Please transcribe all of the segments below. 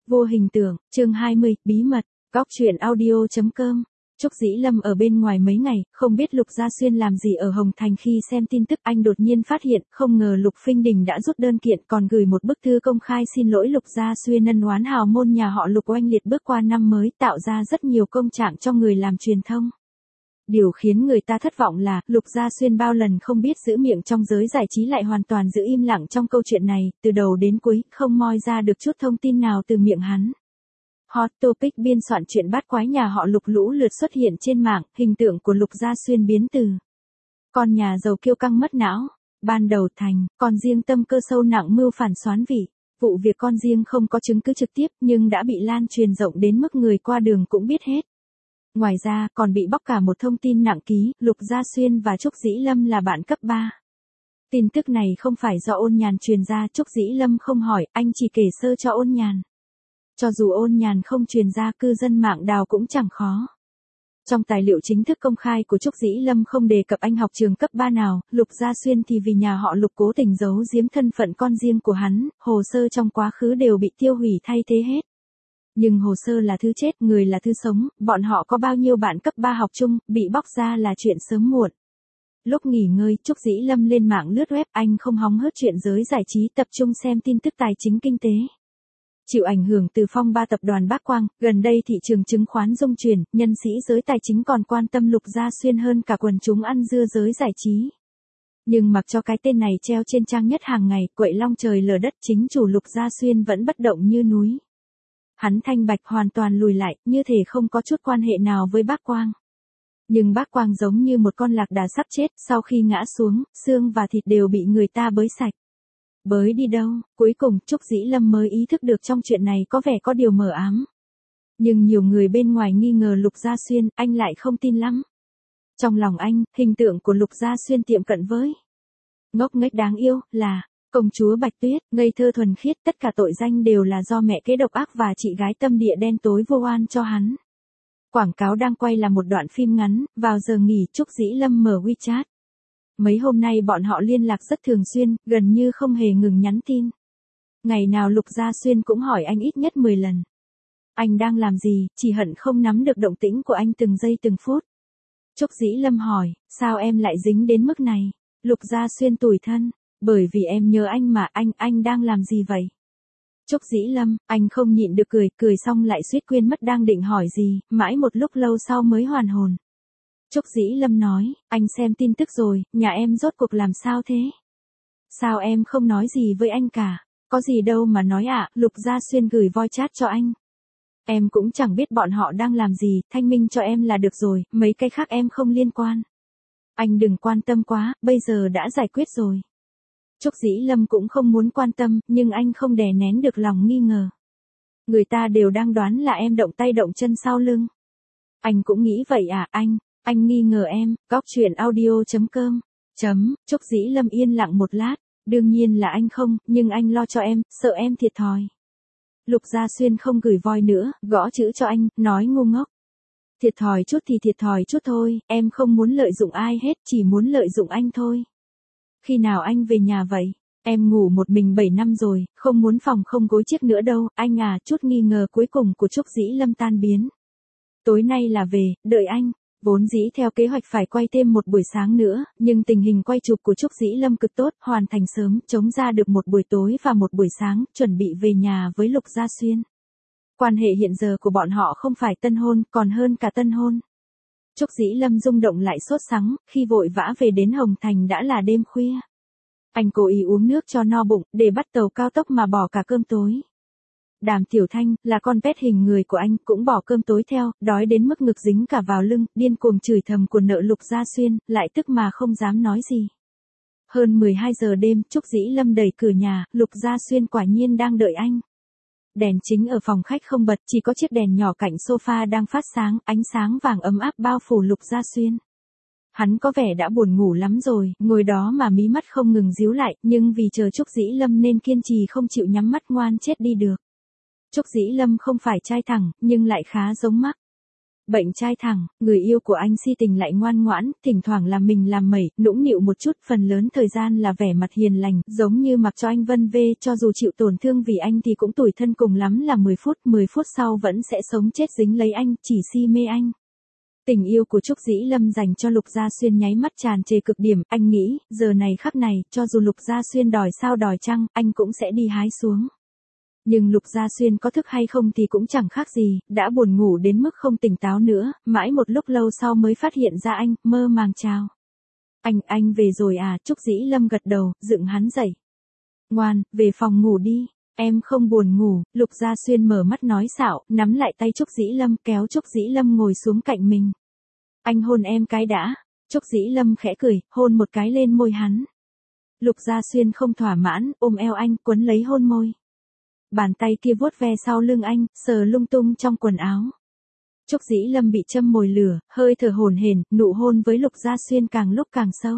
Vô hình tượng, chương 20, bí mật, góc truyện audio.com. Trúc Dĩ Lâm ở bên ngoài mấy ngày, không biết Lục Gia Xuyên làm gì ở Hồng Thành. Khi xem tin tức anh đột nhiên phát hiện, không ngờ Lục Phinh Đình đã rút đơn kiện còn gửi một bức thư công khai xin lỗi Lục Gia Xuyên. Ân oán hào môn nhà họ Lục oanh liệt bước qua năm mới, tạo ra rất nhiều công trạng cho người làm truyền thông. Điều khiến người ta thất vọng là, Lục Gia Xuyên bao lần không biết giữ miệng trong giới giải trí lại hoàn toàn giữ im lặng trong câu chuyện này, từ đầu đến cuối, không moi ra được chút thông tin nào từ miệng hắn. Hot Topic biên soạn chuyện bát quái nhà họ Lục lũ lượt xuất hiện trên mạng, hình tượng của Lục Gia Xuyên biến từ con nhà giàu kiêu căng mất não, ban đầu thành, con riêng tâm cơ sâu nặng mưu phản xoán vị. Vụ việc con riêng không có chứng cứ trực tiếp nhưng đã bị lan truyền rộng đến mức người qua đường cũng biết hết. Ngoài ra, còn bị bóc cả một thông tin nặng ký, Lục Gia Xuyên và Trúc Dĩ Lâm là bạn cấp 3. Tin tức này không phải do Ôn Nhàn truyền ra, Trúc Dĩ Lâm không hỏi, anh chỉ kể sơ cho Ôn Nhàn. Cho dù Ôn Nhàn không truyền ra, cư dân mạng đào cũng chẳng khó. Trong tài liệu chính thức công khai của Trúc Dĩ Lâm không đề cập anh học trường cấp 3 nào, Lục Gia Xuyên thì vì nhà họ Lục cố tình giấu giếm thân phận con riêng của hắn, hồ sơ trong quá khứ đều bị tiêu hủy thay thế hết. Nhưng hồ sơ là thứ chết, người là thứ sống, bọn họ có bao nhiêu bạn cấp 3 học chung, bị bóc ra là chuyện sớm muộn. Lúc nghỉ ngơi, Trúc Dĩ Lâm lên mạng lướt web, anh không hóng hớt chuyện giới giải trí, tập trung xem tin tức tài chính kinh tế. Chịu ảnh hưởng từ phong ba tập đoàn Bác Quang, gần đây thị trường chứng khoán rung chuyển, nhân sĩ giới tài chính còn quan tâm Lục Gia Xuyên hơn cả quần chúng ăn dưa giới giải trí. Nhưng mặc cho cái tên này treo trên trang nhất hàng ngày, quậy long trời lở đất, chính chủ Lục Gia Xuyên vẫn bất động như núi. Hắn thanh bạch hoàn toàn lùi lại, như thể không có chút quan hệ nào với Bác Quang. Nhưng Bác Quang giống như một con lạc đà sắp chết, sau khi ngã xuống, xương và thịt đều bị người ta bới sạch. Bới đi đâu? Cuối cùng, Trúc Dĩ Lâm mới ý thức được trong chuyện này có vẻ có điều mờ ám. Nhưng nhiều người bên ngoài nghi ngờ Lục Gia Xuyên, anh lại không tin lắm. Trong lòng anh, hình tượng của Lục Gia Xuyên tiệm cận với ngốc nghếch đáng yêu, là công chúa Bạch Tuyết, ngây thơ thuần khiết, tất cả tội danh đều là do mẹ kế độc ác và chị gái tâm địa đen tối vô oan cho hắn. Quảng cáo đang quay là một đoạn phim ngắn, vào giờ nghỉ Trúc Dĩ Lâm mở WeChat. Mấy hôm nay bọn họ liên lạc rất thường xuyên, gần như không hề ngừng nhắn tin. Ngày nào Lục Gia Xuyên cũng hỏi anh ít nhất 10 lần. Anh đang làm gì, chỉ hận không nắm được động tĩnh của anh từng giây từng phút. Trúc Dĩ Lâm hỏi, sao em lại dính đến mức này? Lục Gia Xuyên tủi thân, bởi vì em nhớ anh mà. Anh đang làm gì vậy? Trúc Dĩ Lâm, anh không nhịn được cười xong lại suýt quên mất đang định hỏi gì, mãi một lúc lâu sau mới hoàn hồn. Trúc Dĩ Lâm nói, anh xem tin tức rồi, nhà em rốt cuộc làm sao thế? Sao em không nói gì với anh cả? Có gì đâu mà nói ạ, Lục Gia Xuyên gửi voice chat cho anh. Em cũng chẳng biết bọn họ đang làm gì, thanh minh cho em là được rồi, mấy cái khác em không liên quan. Anh đừng quan tâm quá, bây giờ đã giải quyết rồi. Trúc Dĩ Lâm cũng không muốn quan tâm, nhưng anh không đè nén được lòng nghi ngờ. Người ta đều đang đoán là em động tay động chân sau lưng. Anh cũng nghĩ vậy à, anh nghi ngờ em, góc truyện audio.com. Trúc Dĩ Lâm yên lặng một lát, đương nhiên là anh không, nhưng anh lo cho em, sợ em thiệt thòi. Lục Gia Xuyên không gửi voi nữa, gõ chữ cho anh, nói ngu ngốc. Thiệt thòi chút thì thiệt thòi chút thôi, em không muốn lợi dụng ai hết, chỉ muốn lợi dụng anh thôi. Khi nào anh về nhà vậy? Em ngủ một mình 7 năm rồi, không muốn phòng không gối chiếc nữa đâu, anh à. Chút nghi ngờ cuối cùng của Trúc Dĩ Lâm tan biến. Tối nay là về, đợi anh. Vốn dĩ theo kế hoạch phải quay thêm một buổi sáng nữa, nhưng tình hình quay chụp của Trúc Dĩ Lâm cực tốt, hoàn thành sớm, chống ra được một buổi tối và một buổi sáng, chuẩn bị về nhà với Lục Gia Xuyên. Quan hệ hiện giờ của bọn họ không phải tân hôn, còn hơn cả tân hôn. Trúc Dĩ Lâm rung động lại sốt sắng, khi vội vã về đến Hồng Thành đã là đêm khuya. Anh cố ý uống nước cho no bụng, để bắt tàu cao tốc mà bỏ cả cơm tối. Đàm Tiểu Thanh, là con pet hình người của anh, cũng bỏ cơm tối theo, đói đến mức ngực dính cả vào lưng, điên cuồng chửi thầm của nợ Lục Gia Xuyên, lại tức mà không dám nói gì. Hơn 12 giờ đêm, Trúc Dĩ Lâm đẩy cửa nhà, Lục Gia Xuyên quả nhiên đang đợi anh. Đèn chính ở phòng khách không bật, chỉ có chiếc đèn nhỏ cạnh sofa đang phát sáng, ánh sáng vàng ấm áp bao phủ Lục Gia Xuyên. Hắn có vẻ đã buồn ngủ lắm rồi, ngồi đó mà mí mắt không ngừng díu lại, nhưng vì chờ Trúc Dĩ Lâm nên kiên trì không chịu nhắm mắt, ngoan chết đi được. Trúc Dĩ Lâm không phải trai thẳng, nhưng lại khá giống Mark. Bệnh trai thẳng, người yêu của anh si tình lại ngoan ngoãn, thỉnh thoảng làm mình làm mẩy, nũng nịu một chút, phần lớn thời gian là vẻ mặt hiền lành, giống như mặc cho anh vân vê, cho dù chịu tổn thương vì anh thì cũng tủi thân, cùng lắm là 10 phút sau vẫn sẽ sống chết dính lấy anh, chỉ si mê anh. Tình yêu của Trúc Dĩ Lâm dành cho Lục Gia Xuyên nháy mắt tràn trề cực điểm, anh nghĩ, giờ này khắc này, cho dù Lục Gia Xuyên đòi sao đòi chăng, anh cũng sẽ đi hái xuống. Nhưng Lục Gia Xuyên có thức hay không thì cũng chẳng khác gì, đã buồn ngủ đến mức không tỉnh táo nữa, mãi một lúc lâu sau mới phát hiện ra anh, mơ màng chào. Anh về rồi à, Trúc Dĩ Lâm gật đầu, dựng hắn dậy. Ngoan, về phòng ngủ đi, em không buồn ngủ, Lục Gia Xuyên mở mắt nói xạo, nắm lại tay Trúc Dĩ Lâm kéo Trúc Dĩ Lâm ngồi xuống cạnh mình. Anh hôn em cái đã, Trúc Dĩ Lâm khẽ cười, hôn một cái lên môi hắn. Lục Gia Xuyên không thỏa mãn, ôm eo anh, quấn lấy hôn môi. Bàn tay kia vuốt ve sau lưng anh, sờ lung tung trong quần áo. Trúc Dĩ Lâm bị châm mồi lửa, hơi thở hổn hển, nụ hôn với Lục Gia Xuyên càng lúc càng sâu.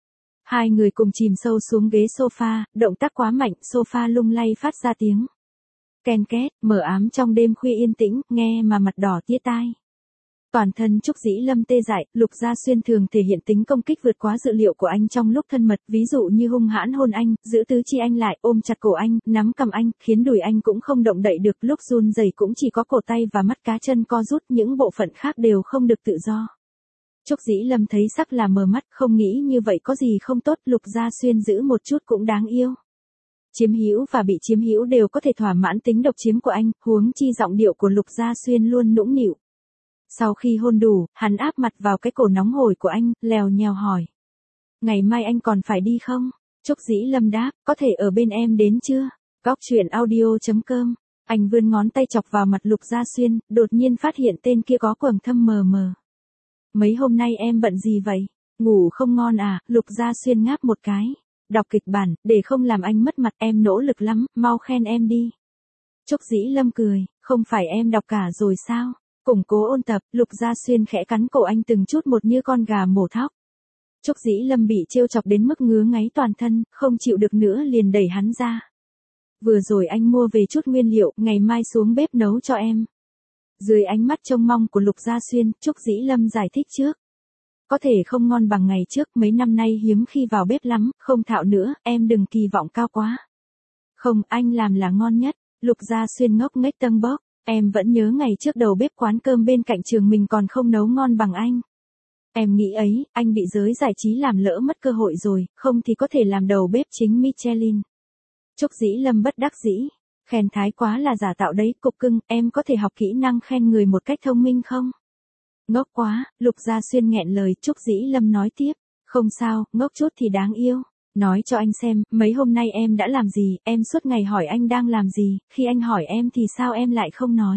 Hai người cùng chìm sâu xuống ghế sofa, động tác quá mạnh, sofa lung lay phát ra tiếng ken két, mờ ám trong đêm khuya yên tĩnh, nghe mà mặt đỏ tía tai. Toàn thân Trúc Dĩ Lâm tê dại, Lục Gia Xuyên thường thể hiện tính công kích vượt quá dự liệu của anh trong lúc thân mật, ví dụ như hung hãn hôn anh, giữ tứ chi anh lại, ôm chặt cổ anh, nắm cầm anh, khiến đùi anh cũng không động đậy được, lúc run rẩy cũng chỉ có cổ tay và mắt cá chân co rút, những bộ phận khác đều không được tự do. Trúc Dĩ Lâm thấy sắc là mờ mắt, không nghĩ như vậy có gì không tốt, Lục Gia Xuyên giữ một chút cũng đáng yêu. Chiếm hữu và bị chiếm hữu đều có thể thỏa mãn tính độc chiếm của anh, huống chi giọng điệu của Lục Gia Xuyên luôn nũng nịu. Sau khi hôn đủ, hắn áp mặt vào cái cổ nóng hổi của anh, lèo nhèo hỏi. Ngày mai anh còn phải đi không? Trúc Dĩ Lâm đáp, có thể ở bên em đến chưa? Góc truyện audio.com. Anh vươn ngón tay chọc vào mặt Lục Gia Xuyên, đột nhiên phát hiện tên kia có quầng thâm mờ mờ. Mấy hôm nay em bận gì vậy? Ngủ không ngon à? Lục Gia Xuyên ngáp một cái. Đọc kịch bản, để không làm anh mất mặt, em nỗ lực lắm, mau khen em đi. Trúc Dĩ Lâm cười, không phải em đọc cả rồi sao? Củng cố ôn tập, Lục Gia Xuyên khẽ cắn cổ anh từng chút một như con gà mổ thóc. Trúc Dĩ Lâm bị trêu chọc đến mức ngứa ngáy toàn thân, không chịu được nữa liền đẩy hắn ra. Vừa rồi anh mua về chút nguyên liệu, ngày mai xuống bếp nấu cho em. Dưới ánh mắt trông mong của Lục Gia Xuyên, Trúc Dĩ Lâm giải thích trước. Có thể không ngon bằng ngày trước, mấy năm nay hiếm khi vào bếp lắm, không thạo nữa, em đừng kỳ vọng cao quá. Không, anh làm là ngon nhất, Lục Gia Xuyên ngốc nghếch tâng bốc. Em vẫn nhớ ngày trước đầu bếp quán cơm bên cạnh trường mình còn không nấu ngon bằng anh. Em nghĩ ấy, anh bị giới giải trí làm lỡ mất cơ hội rồi, không thì có thể làm đầu bếp chính Michelin. Trúc Dĩ Lâm bất đắc dĩ, khen thái quá là giả tạo đấy, cục cưng, em có thể học kỹ năng khen người một cách thông minh không? Ngốc quá, Lục Gia Xuyên nghẹn lời, Trúc Dĩ Lâm nói tiếp, không sao, ngốc chút thì đáng yêu. Nói cho anh xem, mấy hôm nay em đã làm gì, em suốt ngày hỏi anh đang làm gì, khi anh hỏi em thì sao em lại không nói?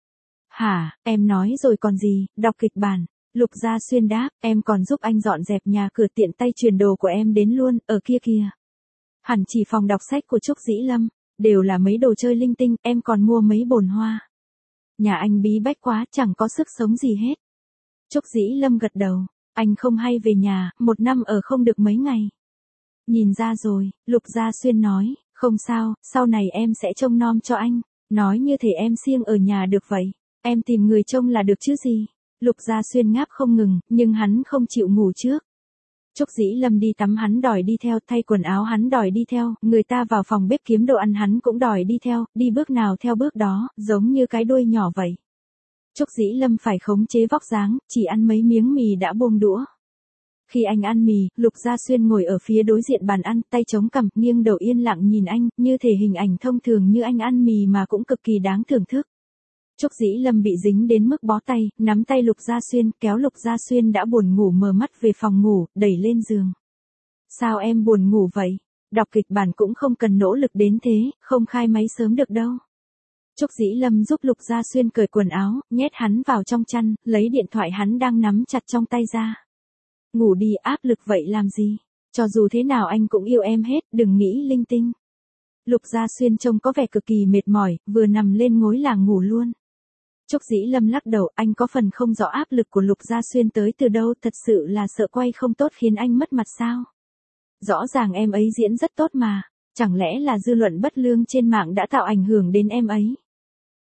Hả, em nói rồi còn gì, đọc kịch bản. Lục Gia Xuyên đáp, em còn giúp anh dọn dẹp nhà cửa, tiện tay truyền đồ của em đến luôn, ở kia kìa. Hẳn chỉ phòng đọc sách của Trúc Dĩ Lâm, đều là mấy đồ chơi linh tinh, em còn mua mấy bồn hoa. Nhà anh bí bách quá, chẳng có sức sống gì hết. Trúc Dĩ Lâm gật đầu, anh không hay về nhà, một năm ở không được mấy ngày. Nhìn ra rồi, Lục Gia Xuyên nói, không sao, sau này em sẽ trông nom cho anh. Nói như thể em siêng ở nhà được vậy. Em tìm người trông là được chứ gì. Lục Gia Xuyên ngáp không ngừng, nhưng hắn không chịu ngủ trước. Trúc Dĩ Lâm đi tắm hắn đòi đi theo, thay quần áo hắn đòi đi theo, người ta vào phòng bếp kiếm đồ ăn hắn cũng đòi đi theo, đi bước nào theo bước đó, giống như cái đuôi nhỏ vậy. Trúc Dĩ Lâm phải khống chế vóc dáng, chỉ ăn mấy miếng mì đã buông đũa. Khi anh ăn mì, Lục Gia Xuyên ngồi ở phía đối diện bàn ăn, tay chống cằm, nghiêng đầu yên lặng nhìn anh, như thể hình ảnh thông thường như anh ăn mì mà cũng cực kỳ đáng thưởng thức. Trúc Dĩ Lâm bị dính đến mức bó tay, nắm tay Lục Gia Xuyên, kéo Lục Gia Xuyên đã buồn ngủ mở mắt về phòng ngủ, đẩy lên giường. Sao em buồn ngủ vậy? Đọc kịch bản cũng không cần nỗ lực đến thế, không khai máy sớm được đâu. Trúc Dĩ Lâm giúp Lục Gia Xuyên cởi quần áo, nhét hắn vào trong chăn, lấy điện thoại hắn đang nắm chặt trong tay ra. Ngủ đi, áp lực vậy làm gì? Cho dù thế nào anh cũng yêu em hết, đừng nghĩ linh tinh. Lục Gia Xuyên trông có vẻ cực kỳ mệt mỏi, vừa nằm lên gối là ngủ luôn. Trúc Dĩ Lâm lắc đầu, anh có phần không rõ áp lực của Lục Gia Xuyên tới từ đâu, thật sự là sợ quay không tốt khiến anh mất mặt sao? Rõ ràng em ấy diễn rất tốt mà, chẳng lẽ là dư luận bất lương trên mạng đã tạo ảnh hưởng đến em ấy?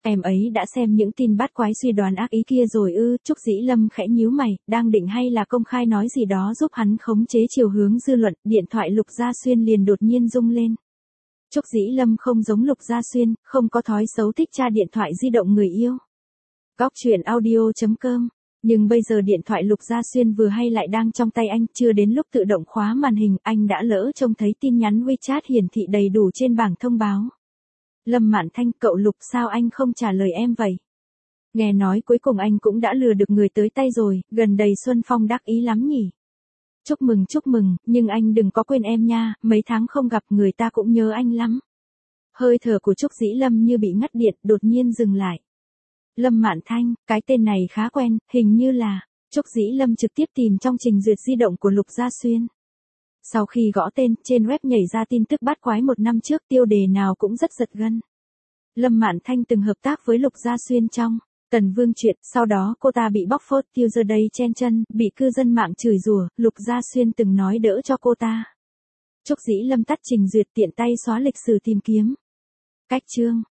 Em ấy đã xem những tin bát quái suy đoán ác ý kia rồi ư? Trúc Dĩ Lâm khẽ nhíu mày, đang định hay là công khai nói gì đó giúp hắn khống chế chiều hướng dư luận, điện thoại Lục Gia Xuyên liền đột nhiên rung lên. Trúc Dĩ Lâm không giống Lục Gia Xuyên, không có thói xấu thích tra điện thoại di động người yêu. Góc truyện audio.com. Nhưng bây giờ điện thoại Lục Gia Xuyên vừa hay lại đang trong tay anh, chưa đến lúc tự động khóa màn hình, anh đã lỡ trông thấy tin nhắn WeChat hiển thị đầy đủ trên bảng thông báo. Lâm Mạn Thanh, cậu Lục sao anh không trả lời em vậy? Nghe nói cuối cùng anh cũng đã lừa được người tới tay rồi, gần đây Xuân Phong đắc ý lắm nhỉ? Chúc mừng, nhưng anh đừng có quên em nha, mấy tháng không gặp người ta cũng nhớ anh lắm. Hơi thở của Trúc Dĩ Lâm như bị ngắt điện, đột nhiên dừng lại. Lâm Mạn Thanh, cái tên này khá quen, hình như là... Trúc Dĩ Lâm trực tiếp tìm trong trình duyệt di động của Lục Gia Xuyên. Sau khi gõ tên, trên web nhảy ra tin tức bát quái 1 năm trước, tiêu đề nào cũng rất giật gân. Lâm Mạn Thanh từng hợp tác với Lục Gia Xuyên trong Tần Vương Truyện, sau đó cô ta bị bóc phốt tiêu giờ đây chen chân, bị cư dân mạng chửi rủa, Lục Gia Xuyên từng nói đỡ cho cô ta. Trúc Dĩ Lâm tắt trình duyệt, tiện tay xóa lịch sử tìm kiếm. Cách chương